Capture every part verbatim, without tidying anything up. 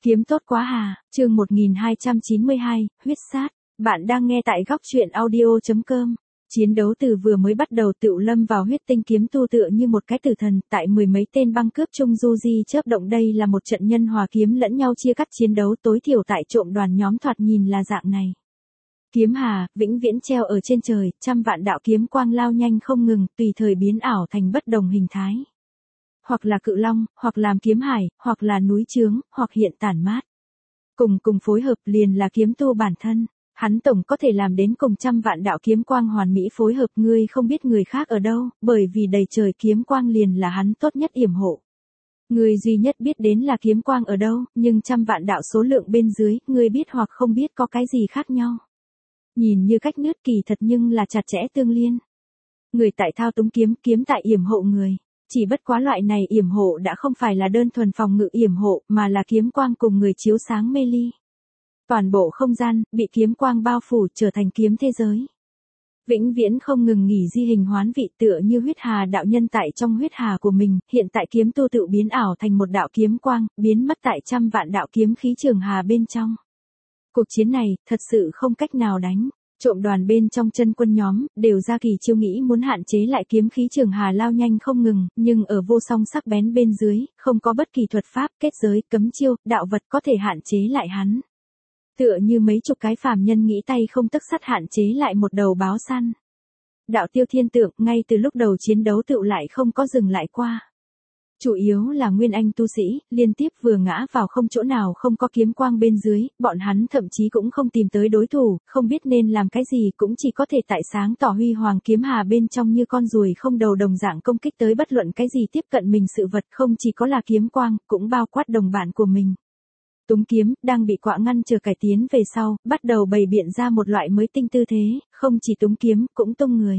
Kiếm tốt quá hà, chương một nghìn hai trăm chín mươi hai, huyết sát. Bạn đang nghe tại góc truyện audio.com. Chiến đấu từ vừa mới bắt đầu tựu lâm vào huyết tinh kiếm tu tựa như một cái tử thần, tại mười mấy tên băng cướp chung du di chớp động. Đây là một trận nhân hòa kiếm lẫn nhau chia cắt chiến đấu, tối thiểu tại trộm đoàn nhóm thoạt nhìn là dạng này. Kiếm hà, vĩnh viễn treo ở trên trời, trăm vạn đạo kiếm quang lao nhanh không ngừng, tùy thời biến ảo thành bất đồng hình thái. Hoặc là cự long, hoặc làm kiếm hải, hoặc là núi chướng, hoặc hiện tản mát. Cùng cùng phối hợp liền là kiếm tu bản thân. Hắn tổng có thể làm đến cùng trăm vạn đạo kiếm quang hoàn mỹ phối hợp. Ngươi không biết người khác ở đâu, bởi vì đầy trời kiếm quang liền là hắn tốt nhất yểm hộ. Ngươi duy nhất biết đến là kiếm quang ở đâu, nhưng trăm vạn đạo số lượng bên dưới, ngươi biết hoặc không biết có cái gì khác nhau. Nhìn như cách nứt kỳ thật nhưng là chặt chẽ tương liên. Người tại thao túng kiếm, kiếm tại yểm hộ người. Chỉ bất quá loại này yểm hộ đã không phải là đơn thuần phòng ngự yểm hộ, mà là kiếm quang cùng người chiếu sáng mê ly. Toàn bộ không gian, bị kiếm quang bao phủ trở thành kiếm thế giới. Vĩnh viễn không ngừng nghỉ di hình hoán vị tựa như huyết hà đạo nhân tại trong huyết hà của mình, hiện tại kiếm tu tự biến ảo thành một đạo kiếm quang, biến mất tại trăm vạn đạo kiếm khí trường hà bên trong. Cuộc chiến này, thật sự không cách nào đánh. Trộm đoàn bên trong chân quân nhóm, đều ra kỳ chiêu nghĩ muốn hạn chế lại kiếm khí trường hà lao nhanh không ngừng, nhưng ở vô song sắc bén bên dưới, không có bất kỳ thuật pháp, kết giới, cấm chiêu, đạo vật có thể hạn chế lại hắn. Tựa như mấy chục cái phàm nhân nghĩ tay không tấc sắt hạn chế lại một đầu báo săn. Đạo tiêu thiên tượng, ngay từ lúc đầu chiến đấu tựu lại không có dừng lại qua. Chủ yếu là nguyên anh tu sĩ, liên tiếp vừa ngã vào không chỗ nào không có kiếm quang bên dưới, bọn hắn thậm chí cũng không tìm tới đối thủ, không biết nên làm cái gì, cũng chỉ có thể tại sáng tỏ huy hoàng kiếm hà bên trong như con ruồi không đầu đồng dạng công kích tới bất luận cái gì tiếp cận mình sự vật, không chỉ có là kiếm quang, cũng bao quát đồng bạn của mình. Túng kiếm, đang bị quạ ngăn trở cải tiến về sau, bắt đầu bày biện ra một loại mới tinh tư thế, không chỉ túng kiếm, cũng tung người.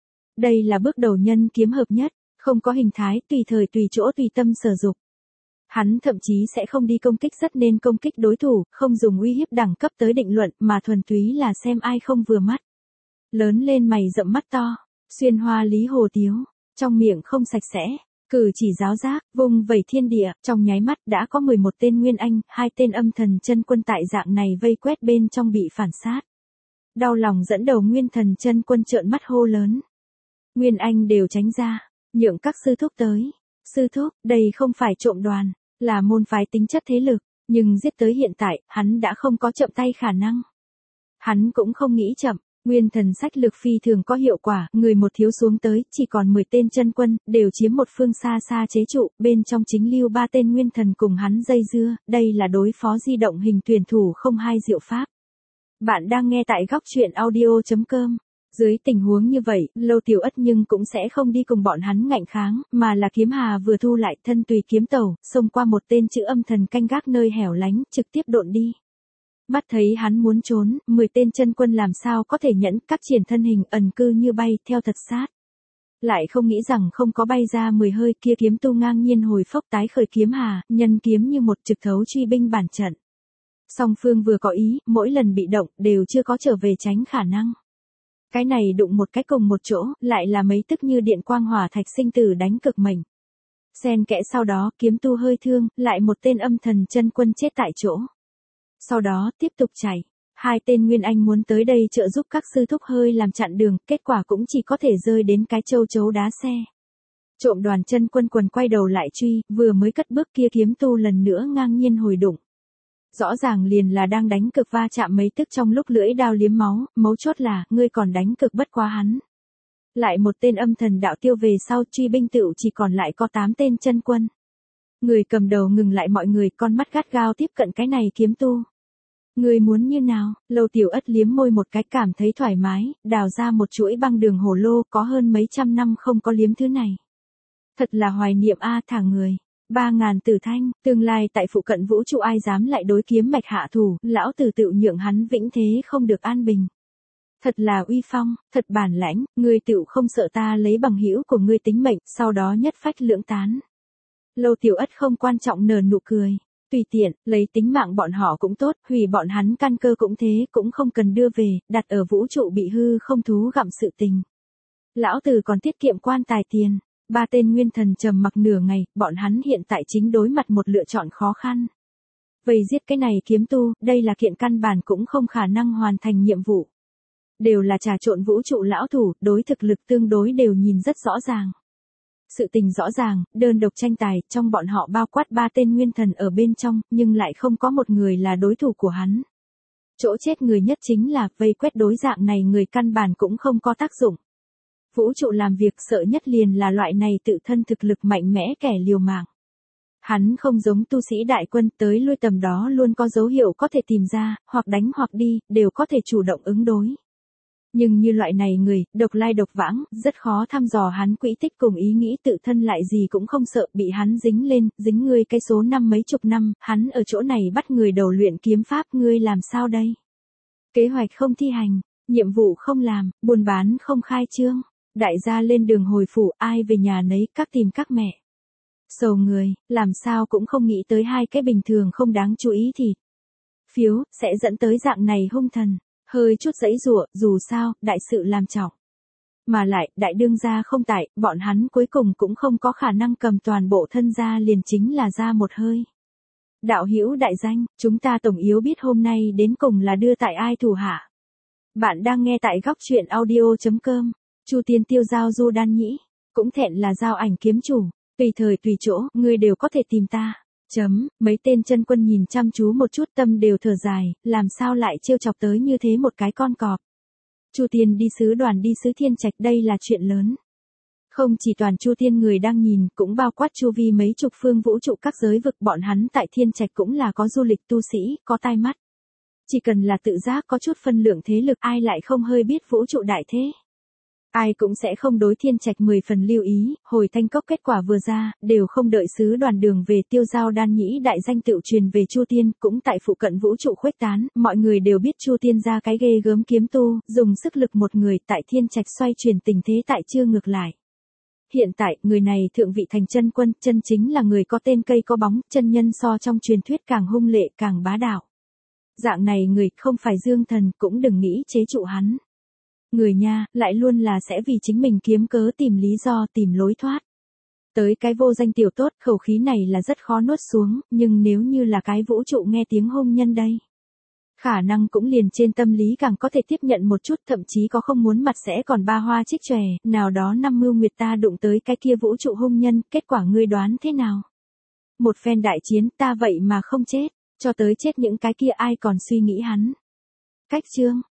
Đây là bước đầu nhân kiếm hợp nhất. Không có hình thái, tùy thời tùy chỗ tùy tâm sở dục. Hắn thậm chí sẽ không đi công kích rất nên công kích đối thủ, không dùng uy hiếp đẳng cấp tới định luận, mà thuần túy là xem ai không vừa mắt. Lớn lên mày rậm mắt to, xuyên hoa lý hồ tiếu, trong miệng không sạch sẽ, cử chỉ giáo giác, vùng vẩy thiên địa, trong nháy mắt đã có mười một tên nguyên anh, hai tên âm thần chân quân tại dạng này vây quét bên trong bị phản sát. Đau lòng dẫn đầu nguyên thần chân quân trợn mắt hô lớn. Nguyên anh đều tránh ra. Nhượng các sư thúc tới. Sư thúc, đây không phải trộm đoàn, là môn phái tính chất thế lực, nhưng giết tới hiện tại, hắn đã không có chậm tay khả năng. Hắn cũng không nghĩ chậm, nguyên thần sách lực phi thường có hiệu quả, người một thiếu xuống tới, chỉ còn mười tên chân quân, đều chiếm một phương xa xa chế trụ, bên trong chính lưu ba tên nguyên thần cùng hắn dây dưa, đây là đối phó di động hình tuyển thủ không hai diệu pháp. Bạn đang nghe tại góc truyện audio.com. Dưới tình huống như vậy, Lâu Tiểu Ất nhưng cũng sẽ không đi cùng bọn hắn ngạnh kháng, mà là kiếm hà vừa thu lại thân tùy kiếm tẩu, xông qua một tên chữ âm thần canh gác nơi hẻo lánh, trực tiếp độn đi. Mắt thấy hắn muốn trốn, mười tên chân quân làm sao có thể nhẫn, các triển thân hình ẩn cư như bay, theo thật sát. Lại không nghĩ rằng không có bay ra mười hơi kia kiếm tu ngang nhiên hồi phốc tái khởi kiếm hà, nhân kiếm như một trực thấu truy binh bản trận. Song phương vừa có ý, mỗi lần bị động, đều chưa có trở về tránh khả năng. Cái này đụng một cái cùng một chỗ, lại là mấy tức như điện quang hỏa thạch sinh tử đánh cực mệnh. Xen kẽ sau đó, kiếm tu hơi thương, lại một tên âm thần chân quân chết tại chỗ. Sau đó, tiếp tục chạy. Hai tên nguyên anh muốn tới đây trợ giúp các sư thúc hơi làm chặn đường, kết quả cũng chỉ có thể rơi đến cái châu chấu đá xe. Trộm đoàn chân quân quần quay đầu lại truy, vừa mới cất bước kia kiếm tu lần nữa ngang nhiên hồi đụng. Rõ ràng liền là đang đánh cực va chạm mấy tức trong lúc lưỡi đao liếm máu, mấu chốt là, ngươi còn đánh cực bất quá hắn. Lại một tên âm thần đạo tiêu về sau, truy binh tựu chỉ còn lại có tám tên chân quân. Người cầm đầu ngừng lại mọi người, con mắt gắt gao tiếp cận cái này kiếm tu. Ngươi muốn như nào? Lâu Tiểu Ất liếm môi một cái cảm thấy thoải mái, đào ra một chuỗi băng đường hổ lô, có hơn mấy trăm năm không có liếm thứ này. Thật là hoài niệm a thả người. Ba ngàn tử thanh, tương lai tại phụ cận vũ trụ ai dám lại đối kiếm mạch hạ thủ, lão tử tự nhượng hắn vĩnh thế không được an bình. Thật là uy phong, thật bản lãnh, ngươi tựu không sợ ta lấy bằng hữu của ngươi tính mệnh, sau đó nhất phách lưỡng tán. Lâu Tiểu Ất không quan trọng nở nụ cười, tùy tiện, lấy tính mạng bọn họ cũng tốt, hủy bọn hắn căn cơ cũng thế, cũng không cần đưa về, đặt ở vũ trụ bị hư không thú gặm sự tình. Lão tử còn tiết kiệm quan tài tiền. Ba tên nguyên thần trầm mặc nửa ngày, bọn hắn hiện tại chính đối mặt một lựa chọn khó khăn. Vây giết cái này kiếm tu, đây là kiện căn bản cũng không khả năng hoàn thành nhiệm vụ. Đều là trà trộn vũ trụ lão thủ, đối thực lực tương đối đều nhìn rất rõ ràng. Sự tình rõ ràng, đơn độc tranh tài, trong bọn họ bao quát ba tên nguyên thần ở bên trong, nhưng lại không có một người là đối thủ của hắn. Chỗ chết người nhất chính là, vây quét đối dạng này người căn bản cũng không có tác dụng. Vũ trụ làm việc sợ nhất liền là loại này tự thân thực lực mạnh mẽ kẻ liều mạng. Hắn không giống tu sĩ đại quân tới lui tầm đó luôn có dấu hiệu có thể tìm ra, hoặc đánh hoặc đi, đều có thể chủ động ứng đối. Nhưng như loại này người, độc lai độc vãng, rất khó thăm dò hắn quỹ tích cùng ý nghĩ tự thân lại gì cũng không sợ bị hắn dính lên, dính ngươi cái số năm mấy chục năm, hắn ở chỗ này bắt người đầu luyện kiếm pháp ngươi làm sao đây? Kế hoạch không thi hành, nhiệm vụ không làm, buôn bán không khai trương, đại gia lên đường hồi phủ ai về nhà nấy các tìm các mẹ. Sầu người, làm sao cũng không nghĩ tới hai cái bình thường không đáng chú ý thì phiếu, sẽ dẫn tới dạng này hung thần. Hơi chút giãy giụa, dù sao, đại sự làm trọng. Mà lại, đại đương gia không tại, bọn hắn cuối cùng cũng không có khả năng cầm toàn bộ thân gia liền chính là ra một hơi. Đạo hữu đại danh, chúng ta tổng yếu biết hôm nay đến cùng là đưa tại ai thủ hạ. Bạn đang nghe tại góc truyện audio chấm com, Chu Tiên tiêu giao du đan nhĩ, cũng thẹn là giao ảnh kiếm chủ, tùy thời tùy chỗ, ngươi đều có thể tìm ta. Chấm, mấy tên chân quân nhìn chăm chú một chút tâm đều thở dài, làm sao lại trêu chọc tới như thế một cái con cọp. Chu Tiên đi sứ đoàn đi sứ Thiên Trạch đây là chuyện lớn. Không chỉ toàn Chu Tiên người đang nhìn, cũng bao quát chu vi mấy chục phương vũ trụ các giới vực bọn hắn tại Thiên Trạch cũng là có du lịch tu sĩ, có tai mắt. Chỉ cần là tự giác có chút phân lượng thế lực ai lại không hơi biết vũ trụ đại thế. Ai cũng sẽ không đối Thiên Trạch mười phần lưu ý, hồi Thanh Cốc kết quả vừa ra, đều không đợi sứ đoàn đường về tiêu giao đan nhĩ đại danh tựu truyền về Chu Tiên, cũng tại phụ cận vũ trụ khuếch tán, mọi người đều biết Chu Tiên ra cái ghê gớm kiếm tu, dùng sức lực một người tại Thiên Trạch xoay chuyển tình thế tại chưa ngược lại. Hiện tại, người này thượng vị thành chân quân, chân chính là người có tên cây có bóng, chân nhân so trong truyền thuyết càng hung lệ càng bá đạo. Dạng này người không phải dương thần cũng đừng nghĩ chế trụ hắn. Người nha, lại luôn là sẽ vì chính mình kiếm cớ tìm lý do tìm lối thoát. Tới cái vô danh tiểu tốt, khẩu khí này là rất khó nuốt xuống, nhưng nếu như là cái vũ trụ nghe tiếng hôn nhân đây. Khả năng cũng liền trên tâm lý càng có thể tiếp nhận một chút, thậm chí có không muốn mặt sẽ còn ba hoa trích tròe, nào đó năm mưu nguyệt ta đụng tới cái kia vũ trụ hôn nhân, kết quả ngươi đoán thế nào? Một phen đại chiến ta vậy mà không chết, cho tới chết những cái kia ai còn suy nghĩ hắn. Cách chương,